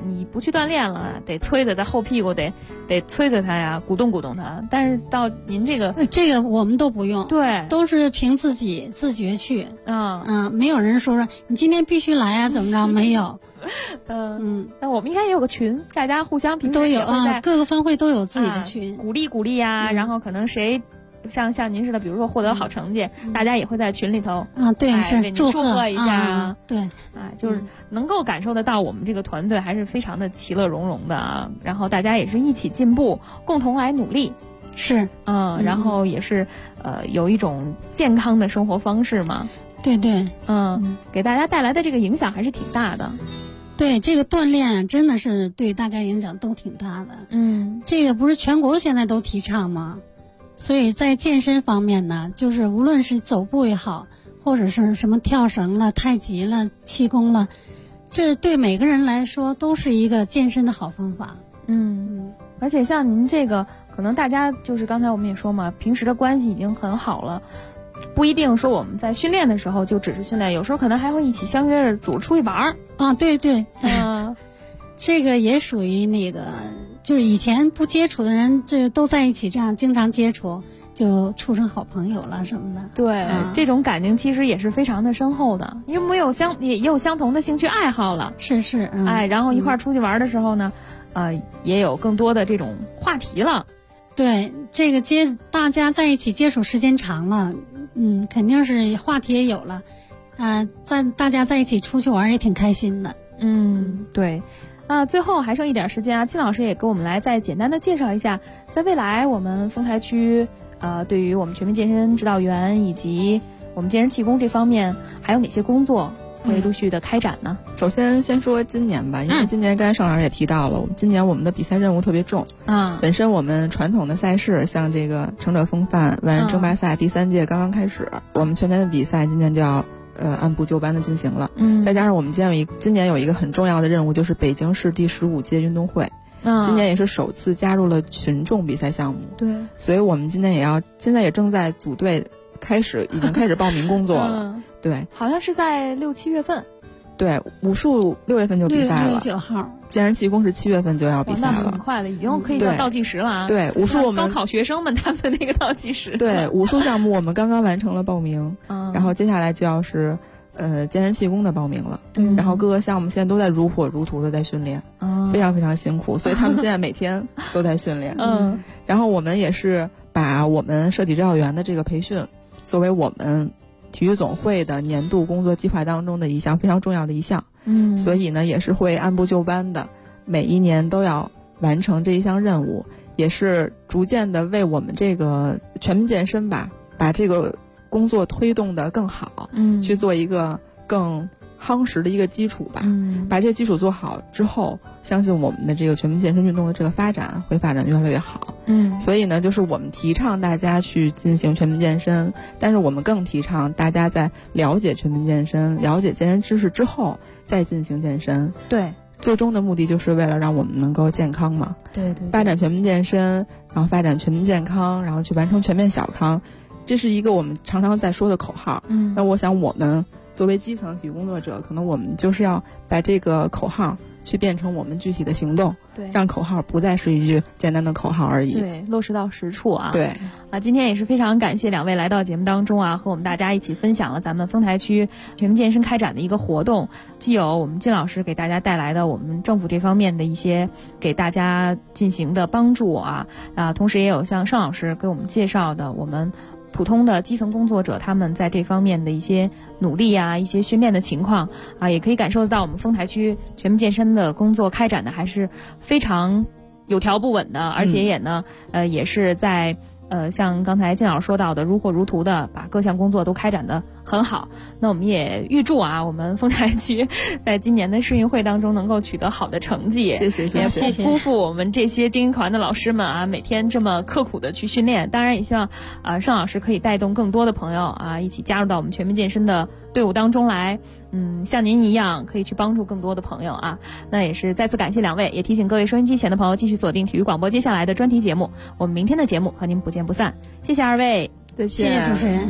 你不去锻炼了，得催着他后屁股，得催他呀，鼓动他。但是到您这个我们都不用， 对， 都是凭自己自觉去。没有人说你今天必须来啊，怎么着？没有。 那我们应该也有个群，大家互相平时都有各个分会都有自己的群， 鼓励呀。然后可能谁像您似的，比如说获得好成绩，大家也会在群里头对，是祝贺一下对， 就是能够感受得到我们这个团队还是非常的其乐融融的啊。然后大家也是一起进步，共同来努力。 是， 然后也是有一种健康的生活方式嘛。 对， 给大家带来的这个影响还是挺大的。 对，这个锻炼真的是对大家影响都挺大的。这个不是全国现在都提倡吗？所以在健身方面呢，就是无论是走步也好，或者是什么跳绳了、太极了、气功了，这对每个人来说都是一个健身的好方法。 而且像您这个，可能大家就是刚才我们也说嘛，平时的关系已经很好了，不一定说我们在训练的时候就只是训练，有时候可能还会一起相约着组织出去玩儿啊。对，这个也属于那个，就是以前不接触的人，这都在一起，这样经常接触，就处成好朋友了什么的。 对，这种感情其实也是非常的深厚的，因为也有相同的兴趣爱好了。 是， 然后一块儿出去玩的时候呢，也有更多的这种话题了。 对，这个大家在一起接触时间长了，肯定是话题也有了，大家在一起出去玩也挺开心的。 对。最后还剩一点时间啊，金老师也给我们来再简单的介绍一下，在未来我们丰台区对于我们全民健身指导员以及我们健身气功这方面还有哪些工作会陆续的开展呢？ 首先说今年吧，因为今年刚才邵老师也提到了，今年我们的比赛任务特别重本身我们传统的赛事像这个成者风范万人争霸赛第3届刚刚开始，我们全年的比赛今年就要按部就班的进行了。再加上我们今年有一个很重要的任务，就是北京市第15届运动会，今年也是首次加入了群众比赛项目。 对， 所以我们今年现在也正在组队已经开始报名工作了。对， 好像是在6、7月份。 对，武术6月份就比赛了， 6月9号， 健身气功是7月份就要比赛了， 那很快了，已经可以到倒计时了啊。 对，武术我们高考学生们他们的那个倒计时。 对，武术项目我们刚刚完成了报名，然后接下来就要是健身气功的报名了。然后各个项目现在都在如火如荼的在训练，非常非常辛苦，所以他们现在每天都在训练。然后我们也是把我们社体指导员的这个培训作为我们体育总会的年度工作计划当中的一项非常重要的一项。所以呢也是会按部就班的每一年都要完成这一项任务，也是逐渐的为我们这个全民健身吧，把这个工作推动的更好，去做一个更夯实的一个基础吧。把这个基础做好之后，相信我们的这个全民健身运动的这个发展会发展越来越好。所以呢就是我们提倡大家去进行全民健身，但是我们更提倡大家在了解全民健身、了解健身知识之后再进行健身。 对， 最终的目的就是为了让我们能够健康嘛。 对， 发展全民健身，然后发展全民健康，然后去完成全面小康，这是一个我们常常在说的口号。那我想我们作为基层体育工作者，可能我们就是要把这个口号去变成我们具体的行动， 对， 让口号不再是一句简单的口号而已， 对，落实到实处啊。 对今天也是非常感谢两位来到节目当中啊，和我们大家一起分享了咱们丰台区全民健身开展的一个活动，既有我们金老师给大家带来的我们政府这方面的一些给大家进行的帮助啊，同时也有像尚老师给我们介绍的我们普通的基层工作者他们在这方面的一些努力啊，一些训练的情况啊，也可以感受得到我们丰台区全民健身的工作开展的还是非常有条不紊的，而且也呢也是在像刚才金老师说到的如火如荼的把各项工作都开展得很好。那我们也预祝啊我们丰台区在今年的世运会当中能够取得好的成绩。 谢谢， 也不辜负我们这些精英团的老师们啊每天这么刻苦的去训练。当然也希望尚老师可以带动更多的朋友啊一起加入到我们全民健身的队伍当中来，像您一样可以去帮助更多的朋友啊。那也是再次感谢两位，也提醒各位收音机前的朋友继续锁定体育广播接下来的专题节目，我们明天的节目和您不见不散。谢谢二位， 再见。 谢谢主持人。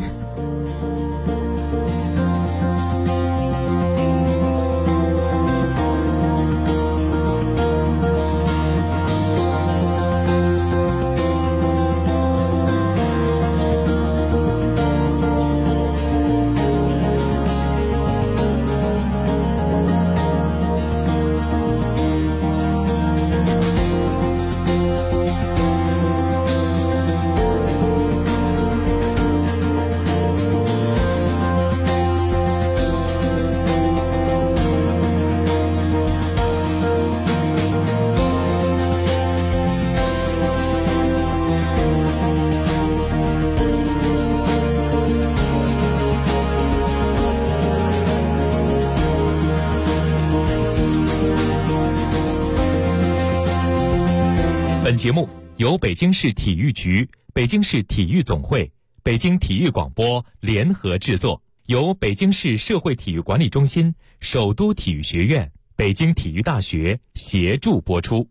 本节目由北京市体育局、北京市体育总会、北京体育广播联合制作，由北京市社会体育管理中心、首都体育学院、北京体育大学协助播出。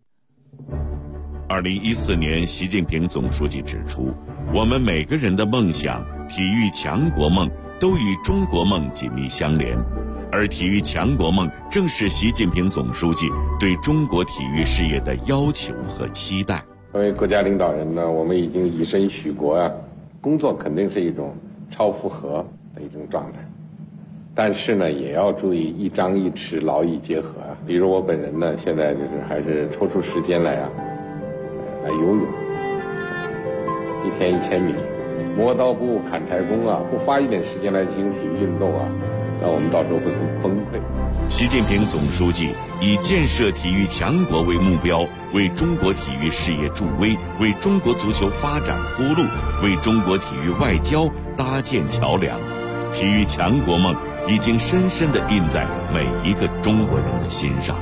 2014年，习近平总书记指出，我们每个人的梦想、体育强国梦都与中国梦紧密相连，而体育强国梦正是习近平总书记对中国体育事业的要求和期待。 作为国家领导人呢，我们已经以身许国啊，工作肯定是一种超负荷的一种状态，但是呢，也要注意一张一弛，劳逸结合啊。比如我本人呢，现在还是抽出时间来游泳，一天1000米，磨刀不误砍柴工啊，不花一点时间来进行体育运动啊，那我们到时候会很崩溃。 习近平总书记以建设体育强国为目标，为中国体育事业助威，为中国足球发展铺路，为中国体育外交搭建桥梁。体育强国梦已经深深地印在每一个中国人的心上。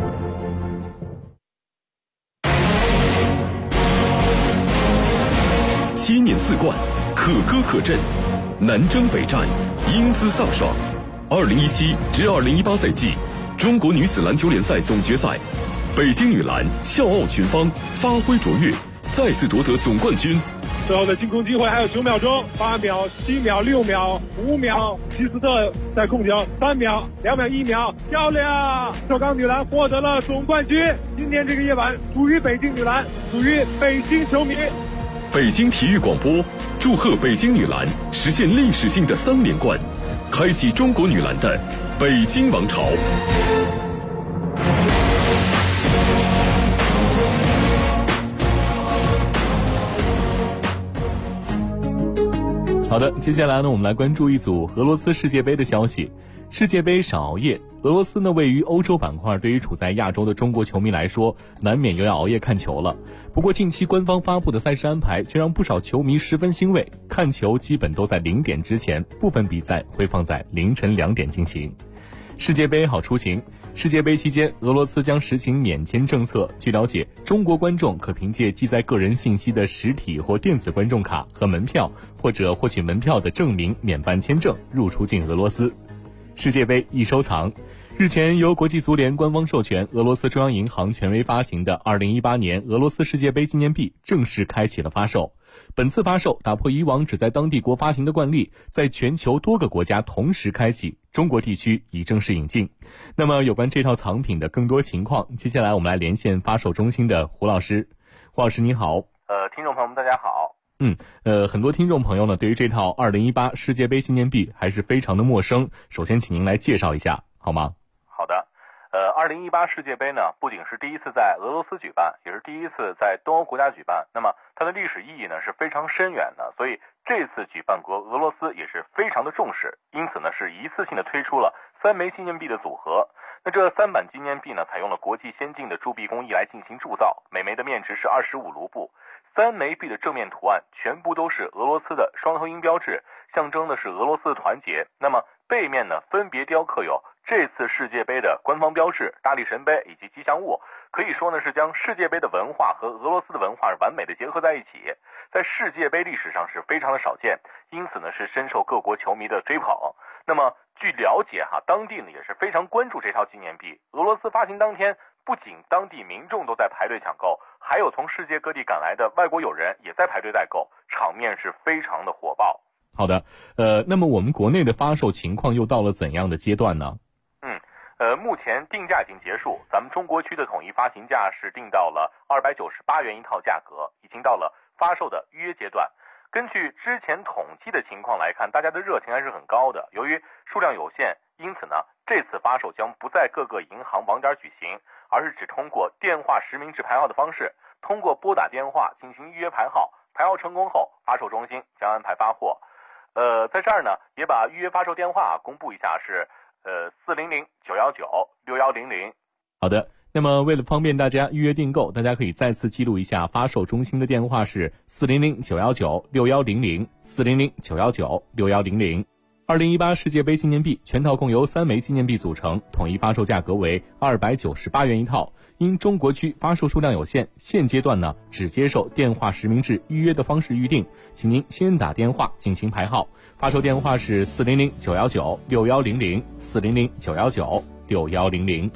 7年4冠，可歌可阵，南征北战，英姿飒爽。2017至2018赛季中国女子篮球联赛总决赛，北京女篮笑傲群芳，发挥卓越，再次夺得总冠军。 最后的进攻机会还有9秒钟，8秒、7秒、6秒、5秒，希斯特在控球，3秒、2秒、1秒，漂亮！首钢女篮获得了总冠军。今天这个夜晚属于北京女篮，属于北京球迷。 北京体育广播祝贺北京女篮实现历史性的3连冠，开启中国女篮的北京王朝。 好的，接下来呢，我们来关注一组俄罗斯世界杯的消息。世界杯少熬夜，俄罗斯呢位于欧洲板块，对于处在亚洲的中国球迷来说，难免又要熬夜看球了。不过近期官方发布的赛事安排却让不少球迷十分欣慰，看球基本都在0点之前，部分比赛会放在凌晨2点进行。世界杯好出行。世界杯期间，俄罗斯将实行免签政策。据了解，中国观众可凭借记载个人信息的实体或电子观众卡和门票，或者获取门票的证明免办签证入出境俄罗斯。世界杯易收藏。日前，由国际足联官方授权，俄罗斯中央银行权威发行的2018年俄罗斯世界杯纪念币正式开启了发售。本次发售打破以往只在当地国发行的惯例，在全球多个国家同时开启，中国地区已正式引进。那么有关这套藏品的更多情况，接下来我们来连线发售中心的胡老师。胡老师你好。 听众朋友们大家好。 很多听众朋友呢对于这套2018世界杯纪念币还是非常的陌生，首先请您来介绍一下好吗？ 好的。2018世界杯呢，不仅是第一次在俄罗斯举办，也是第一次在东欧国家举办。那么它的历史意义呢是非常深远的，所以这次举办国俄罗斯也是非常的重视，因此呢是一次性的推出了3枚纪念币的组合。那这3版纪念币呢，采用了国际先进的铸币工艺来进行铸造，每枚的面值是25卢布。3枚币的正面图案全部都是俄罗斯的双头鹰标志，象征的是俄罗斯的团结。那么背面呢，分别雕刻有这次世界杯的官方标志、大力神杯以及吉祥物，可以说呢是将世界杯的文化和俄罗斯的文化完美的结合在一起，在世界杯历史上是非常的少见，因此呢是深受各国球迷的追捧。那么据了解当地呢也是非常关注这套纪念币。俄罗斯发行当天，不仅当地民众都在排队抢购，还有从世界各地赶来的外国友人也在排队代购，场面是非常的火爆。 好的，那么我们国内的发售情况又到了怎样的阶段呢？ 目前定价已经结束，咱们中国区的统一发行价是定到了298元一套价格，已经到了发售的预约阶段。根据之前统计的情况来看，大家的热情还是很高的。由于数量有限，因此呢，这次发售将不在各个银行网点举行，而是只通过电话实名制排号的方式，通过拨打电话进行预约排号，排号成功后，发售中心将安排发货。在这儿呢，也把预约发售电话公布一下，是400-919-6100。 好的，那么为了方便大家预约订购，大家可以再次记录一下发售中心的电话是400-919-6100，400-919-6100。 2018世界杯纪念币全套共由3枚纪念币组成，统一发售价格为298元一套。因中国区发售数量有限，现阶段呢只接受电话实名制预约的方式预定，请您先打电话进行排号。发售电话是400-919-6100 400-919-6100。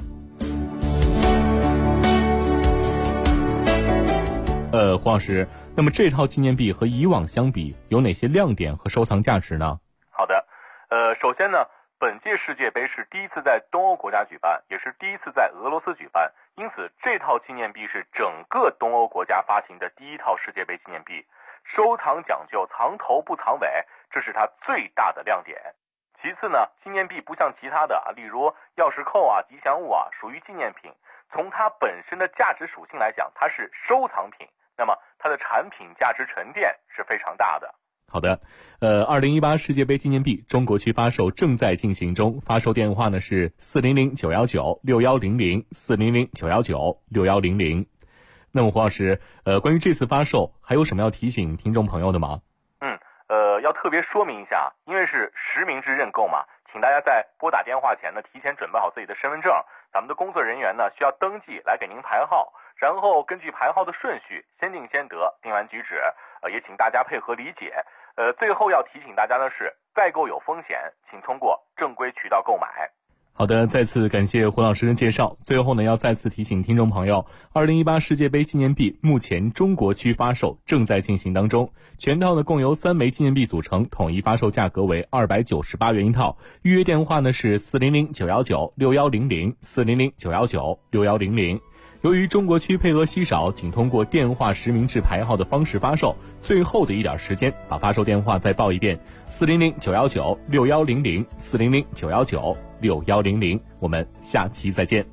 胡老师，那么这套纪念币和以往相比有哪些亮点和收藏价值呢？ 好的，首先呢，本届世界杯是第一次在东欧国家举办，也是第一次在俄罗斯举办，因此这套纪念币是整个东欧国家发行的第一套世界杯纪念币。收藏讲究藏头不藏尾，这是它最大的亮点。其次呢，纪念币不像其他的例如钥匙扣吉祥物属于纪念品，从它本身的价值属性来讲，它是收藏品，那么它的产品价值沉淀是非常大的。 好的，2018世界杯纪念币中国区发售正在进行中，发售电话呢是400-919-6100 400-919-6100。那么胡老师，关于这次发售还有什么要提醒听众朋友的吗？ 要特别说明一下，因为是实名制认购嘛，请大家在拨打电话前呢，提前准备好自己的身份证，咱们的工作人员呢需要登记来给您排号，然后根据排号的顺序先定先得，定完举止，也请大家配合理解。最后要提醒大家的是，代购有风险，请通过正规渠道购买。 好的，再次感谢胡老师的介绍。最后呢，要再次提醒听众朋友，2018世界杯纪念币目前中国区发售正在进行当中，全套呢共由3枚纪念币组成，统一发售价格为298元一套。预约电话呢是400-919-6100 400-919-6100。由于中国区配额稀少，仅通过电话实名制排号的方式发售，最后的一点时间，把发售电话再报一遍：400-919-6100 400-919-6100。我们下期再见。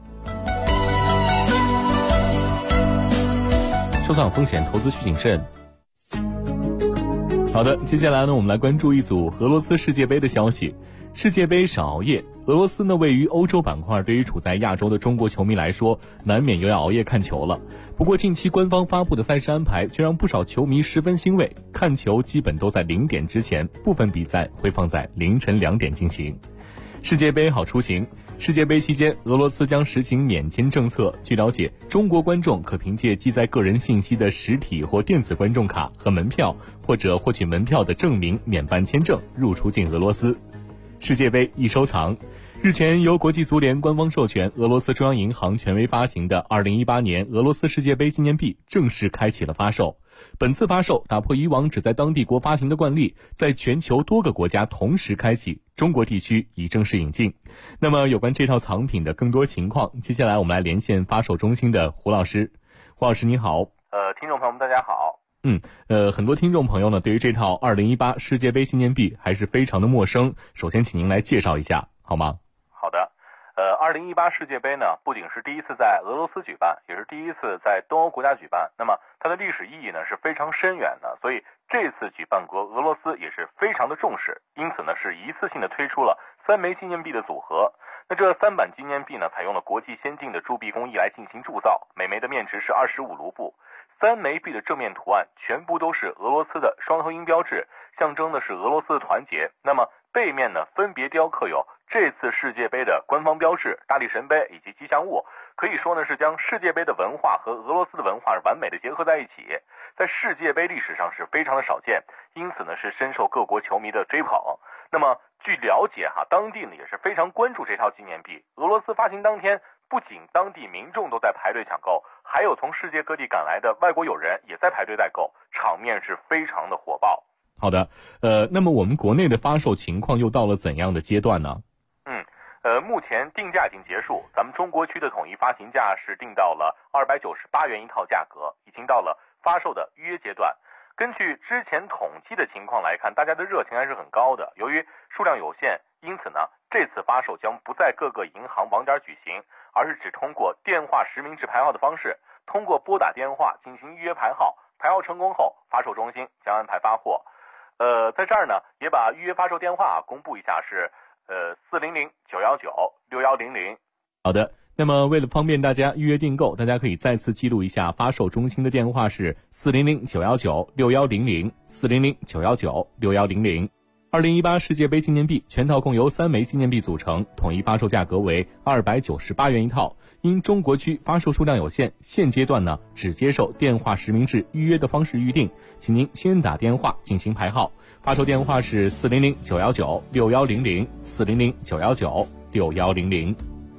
收藏风险，投资需谨慎。好的，接下来呢，我们来关注一组俄罗斯世界杯的消息。世界杯少熬夜，俄罗斯呢位于欧洲板块，对于处在亚洲的中国球迷来说，难免又要熬夜看球了。不过近期官方发布的赛事安排却让不少球迷十分欣慰，看球基本都在0点之前，部分比赛会放在凌晨2点进行。世界杯好出行，世界杯期间，俄罗斯将实行免签政策。据了解，中国观众可凭借记载个人信息的实体或电子观众卡和门票，或者获取门票的证明免办签证入出境俄罗斯。世界杯易收藏，日前由国际足联官方授权，俄罗斯中央银行权威发行的2018年俄罗斯世界杯纪念币正式开启了发售。本次发售打破以往只在当地国发行的惯例，在全球多个国家同时开启，中国地区已正式引进。那么有关这套藏品的更多情况，接下来我们来连线发售中心的胡老师。胡老师你好。 听众朋友们大家好。 很多听众朋友呢对于这套2018世界杯纪念币还是非常的陌生，首先请您来介绍一下好吗？ 好的。2018世界杯呢不仅是第一次在俄罗斯举办，也是第一次在东欧国家举办，那么它的历史意义呢是非常深远的，所以这次举办国俄罗斯也是非常的重视，因此呢是一次性的推出了3枚纪念币的组合。那这3版纪念币呢采用了国际先进的铸币工艺来进行铸造，每枚的面值是25卢布。3枚币的正面图案全部都是俄罗斯的双头鹰标志，象征的是俄罗斯的团结。那么背面呢分别雕刻有这次世界杯的官方标志、大力神杯以及吉祥物，可以说呢是将世界杯的文化和俄罗斯的文化完美的结合在一起，在世界杯历史上是非常的少见，因此呢是深受各国球迷的追捧。那么据了解当地呢也是非常关注这套纪念币。俄罗斯发行当天，不仅当地民众都在排队抢购，还有从世界各地赶来的外国友人也在排队代购，场面是非常的火爆。 好的，那么我们国内的发售情况又到了怎样的阶段呢？ 目前定价已经结束，咱们中国区的统一发行价是定到了298元一套价格，已经到了发售的预约阶段。根据之前统计的情况来看，大家的热情还是很高的。由于数量有限，因此呢，这次发售将不在各个银行网点举行，而是只通过电话实名制排号的方式，通过拨打电话进行预约排号，排号成功后，发售中心将安排发货。在这儿呢，也把预约发售电话公布一下，是400-919-6100。 好的。那么为了方便大家预约订购，大家可以再次记录一下发售中心的电话是400-919-6100 400-919-6100。 2018世界杯纪念币全套共由3枚纪念币组成，统一发售价格为298元一套。因中国区发售数量有限，现阶段呢只接受电话实名制预约的方式预定，请您先打电话进行排号。发售电话是400-919-6100 400-919-6100。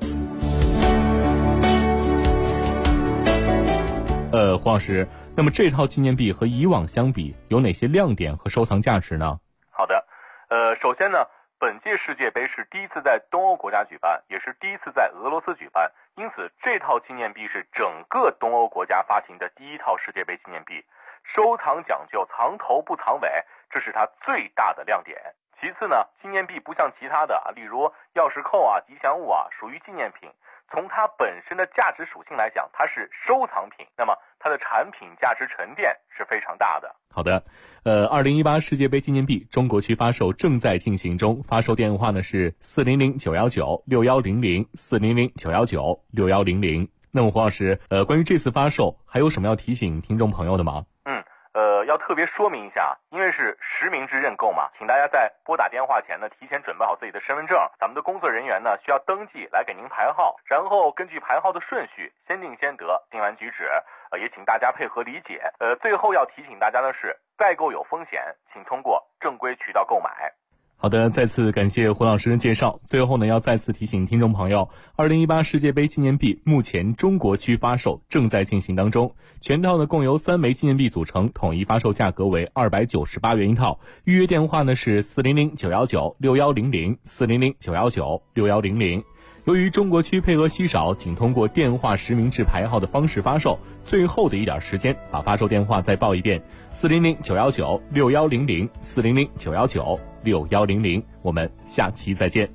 黄老师，那么这套纪念币和以往相比有哪些亮点和收藏价值呢？ 好的，首先呢，本届世界杯是第一次在东欧国家举办，也是第一次在俄罗斯举办，因此这套纪念币是整个东欧国家发行的第一套世界杯纪念币，收藏讲究藏头不藏尾，这是它最大的亮点。其次呢，纪念币不像其他的例如钥匙扣吉祥物属于纪念品，从它本身的价值属性来讲，它是收藏品，那么它的产品价值沉淀是非常大的。 好的，2018世界杯纪念币中国区发售正在进行中，发售电话呢是400-919-6100 400-919-6100。那么黄老师，关于这次发售还有什么要提醒听众朋友的吗？ 要特别说明一下，因为是实名制认购嘛，请大家在拨打电话前呢，提前准备好自己的身份证，咱们的工作人员呢需要登记来给您排号，然后根据排号的顺序，先定先得，定完举止，也请大家配合理解。最后要提醒大家的是，代购有风险，请通过正规渠道购买。 好的，再次感谢胡老师的介绍。最后呢，要再次提醒听众朋友，2018世界杯纪念币目前中国区发售正在进行当中，全套呢共由3枚纪念币组成，统一发售价格为298元一套。预约电话呢是400-919-6100 400-919-6100。由于中国区配额稀少，仅通过电话实名制排号的方式发售，最后的一点时间，把发售电话再报一遍：400-919-6100 400-919-6100。我们下期再见。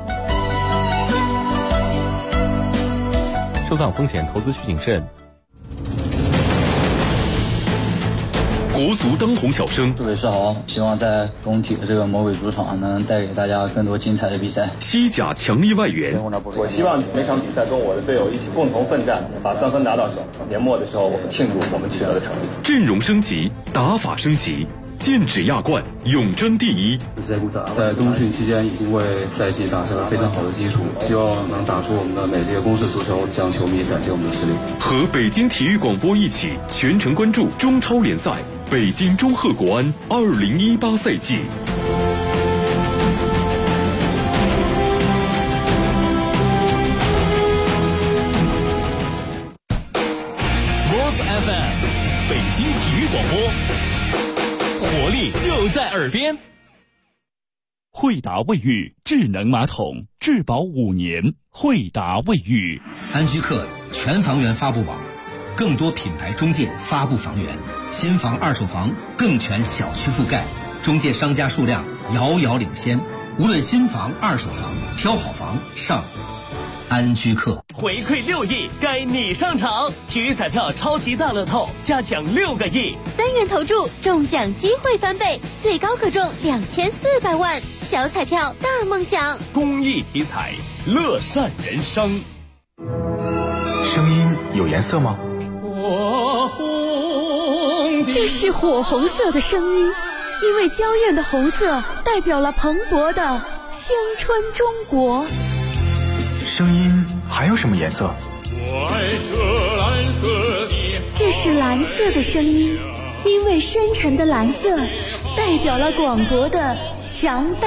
收藏风险，投资需谨慎。 国足当红小生， 各位是好，希望在工体的这个魔鬼主场能带给大家更多精彩的比赛。 西甲强力外援， 我希望每场比赛跟我的队友一起共同奋战，把3分拿到手。年末的时候，我们庆祝我们取得的成绩。 阵容升级，打法升级，剑指亚冠，永争第一。 在冬训期间已经为赛季打下了非常好的基础，希望能打出我们的美丽的攻势足球，向球迷展现我们的实力。 和北京体育广播一起全程关注中超联赛，北京中赫国安2018赛季。 Sports FM， 北京体育广播。活力就在耳边。 惠达卫浴智能马桶，质保5年。惠达卫浴， 安居客全房源发布网，更多品牌中介发布房源，新房、二手房更全小区覆盖，中介商家数量遥遥领先。无论新房、二手房，挑好房上安居客。 回馈6亿，该你上场！体育彩票超级大乐透加奖6个亿 ，3元投注中奖机会翻倍，最高可中2400万。小彩票大梦想， 公益体彩，乐善人生。 声音有颜色吗？ 这是火红色的声音，因为娇艳的红色代表了蓬勃的青春中国。 声音还有什么颜色？ 我爱这蓝色的，这是蓝色的声音，因为深沉的蓝色代表了广博的强大。